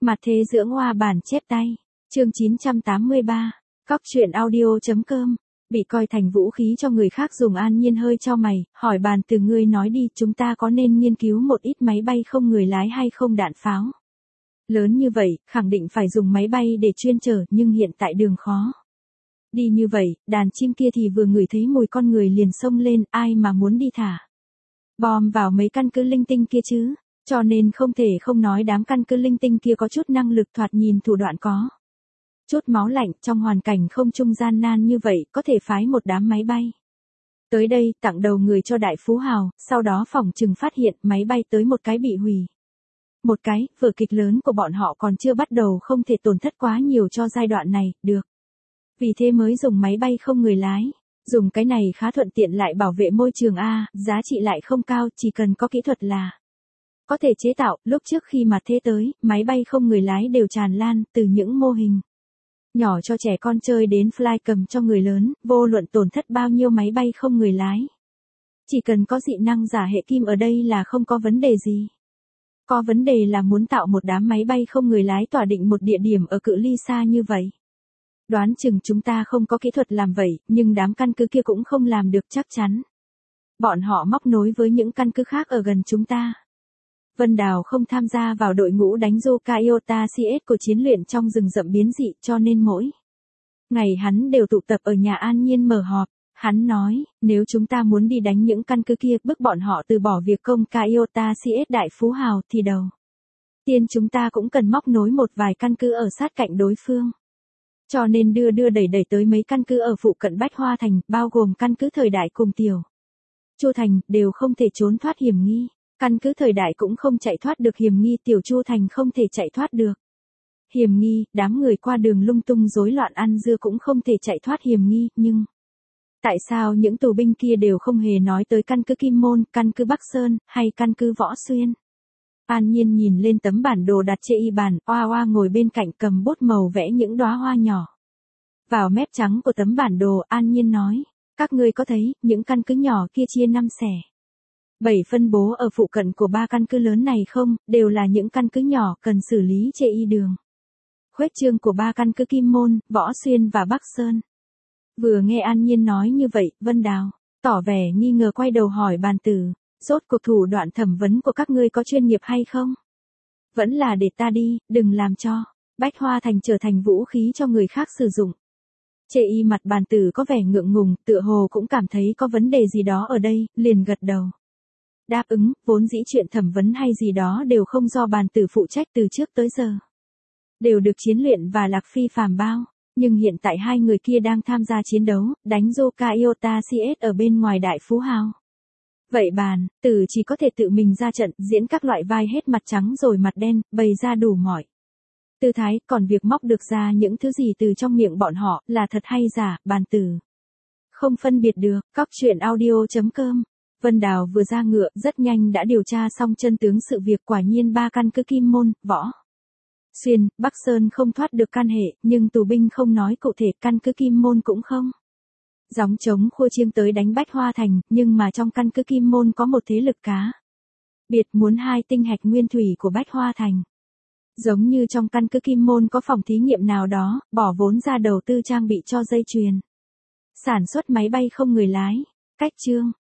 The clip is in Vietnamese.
Mặt thế dưỡng hoa bản chép tay. Chương 983. Cóc truyện audio.com. Bị coi thành vũ khí cho người khác dùng. An Nhiên hơi chau mày, hỏi Bàn Từ ngươi nói đi, chúng ta có nên nghiên cứu một ít máy bay không người lái hay không đạn pháo? Lớn như vậy, khẳng định phải dùng máy bay để chuyên chở, nhưng hiện tại đường khó. Đi như vậy, đàn chim kia thì vừa ngửi thấy mùi con người liền xông lên, ai mà muốn đi thả bom vào mấy căn cứ linh tinh kia chứ? Cho nên không thể không nói đám căn cứ linh tinh kia có chút năng lực, thoạt nhìn thủ đoạn có chút máu lạnh. Trong hoàn cảnh không trung gian nan như vậy, có thể phái một đám máy bay tới đây tặng đầu người cho đại phú hào, sau đó phỏng chừng phát hiện máy bay tới một cái bị hủy. Một cái, vở kịch lớn của bọn họ còn chưa bắt đầu, không thể tổn thất quá nhiều cho giai đoạn này, được. Vì thế mới dùng máy bay không người lái. Dùng cái này khá thuận tiện lại bảo vệ môi trường a, giá trị lại không cao, chỉ cần có kỹ thuật là có thể chế tạo. Lúc trước khi mà thế tới, máy bay không người lái đều tràn lan, từ những mô hình nhỏ cho trẻ con chơi đến fly cầm cho người lớn, vô luận tổn thất bao nhiêu máy bay không người lái. Chỉ cần có dị năng giả hệ kim ở đây là không có vấn đề gì. Có vấn đề là muốn tạo một đám máy bay không người lái tỏa định một địa điểm ở cự ly xa như vậy. Đoán chừng chúng ta không có kỹ thuật làm vậy, nhưng đám căn cứ kia cũng không làm được chắc chắn. Bọn họ móc nối với những căn cứ khác ở gần chúng ta. Vân Đào không tham gia vào đội ngũ đánh Yoka CS của chiến luyện trong rừng rậm biến dị, cho nên mỗi ngày hắn đều tụ tập ở nhà An Nhiên mở họp. Hắn nói, nếu chúng ta muốn đi đánh những căn cứ kia, bức bọn họ từ bỏ việc công Yoka CS đại phú hào, thì đầu tiên chúng ta cũng cần móc nối một vài căn cứ ở sát cạnh đối phương. Cho nên đưa đẩy tới mấy căn cứ ở phụ cận Bách Hoa Thành, bao gồm căn cứ Thời Đại cùng Tiểu Chu Thành, đều không thể trốn thoát hiểm nghi. Căn cứ Thời Đại cũng không chạy thoát được hiểm nghi, Tiểu Chu Thành không thể chạy thoát được hiểm nghi, đám người qua đường lung tung rối loạn ăn dưa cũng không thể chạy thoát hiểm nghi, nhưng tại sao những tù binh kia đều không hề nói tới căn cứ Kim Môn, căn cứ Bắc Sơn, hay căn cứ Võ Xuyên? An Nhiên nhìn lên tấm bản đồ đặt trên y bàn, Oa ngồi bên cạnh cầm bút màu vẽ những đóa hoa nhỏ vào mép trắng của tấm bản đồ. An Nhiên nói, các ngươi có thấy, những căn cứ nhỏ kia chia 5 xẻ 7 phân bố ở phụ cận của 3 căn cứ lớn này không, đều là những căn cứ nhỏ cần xử lý trên y đường khuếch trương của 3 căn cứ Kim Môn, Võ Xuyên và Bắc Sơn. Vừa nghe An Nhiên nói như vậy, Vân Đào tỏ vẻ nghi ngờ quay đầu hỏi Bàn Tử, rốt cuộc thủ đoạn thẩm vấn của các ngươi có chuyên nghiệp hay không? Vẫn là để ta đi, đừng làm cho Bách Hoa Thành trở thành vũ khí cho người khác sử dụng. Chê y mặt Bàn Tử có vẻ ngượng ngùng, tựa hồ cũng cảm thấy có vấn đề gì đó ở đây, liền gật đầu đáp ứng. Vốn dĩ chuyện thẩm vấn hay gì đó đều không do Bàn Tử phụ trách, từ trước tới giờ đều được Chiến Luyện và Lạc Phi Phàm bao. Nhưng hiện tại hai người kia đang tham gia chiến đấu, đánh Yoka CS ở bên ngoài đại phú hào. Vậy Bàn Tử chỉ có thể tự mình ra trận, diễn các loại vai hết mặt trắng rồi mặt đen, bày ra đủ mọi tư thái. Còn việc móc được ra những thứ gì từ trong miệng bọn họ, là thật hay giả, Bàn Tử không phân biệt được. Cóc truyện audio.com. Vân Đào vừa ra ngựa, rất nhanh đã điều tra xong chân tướng sự việc. Quả nhiên 3 căn cứ Kim Môn, Võ Xuyên, Bắc Sơn không thoát được can hệ, nhưng tù binh không nói cụ thể, căn cứ Kim Môn cũng không gióng trống khua chiêng tới đánh Bách Hoa Thành, nhưng mà trong căn cứ Kim Môn có một thế lực cá biệt muốn 2 tinh hạch nguyên thủy của Bách Hoa Thành. Giống như trong căn cứ Kim Môn có phòng thí nghiệm nào đó, bỏ vốn ra đầu tư trang bị cho dây chuyền sản xuất máy bay không người lái. Cách chương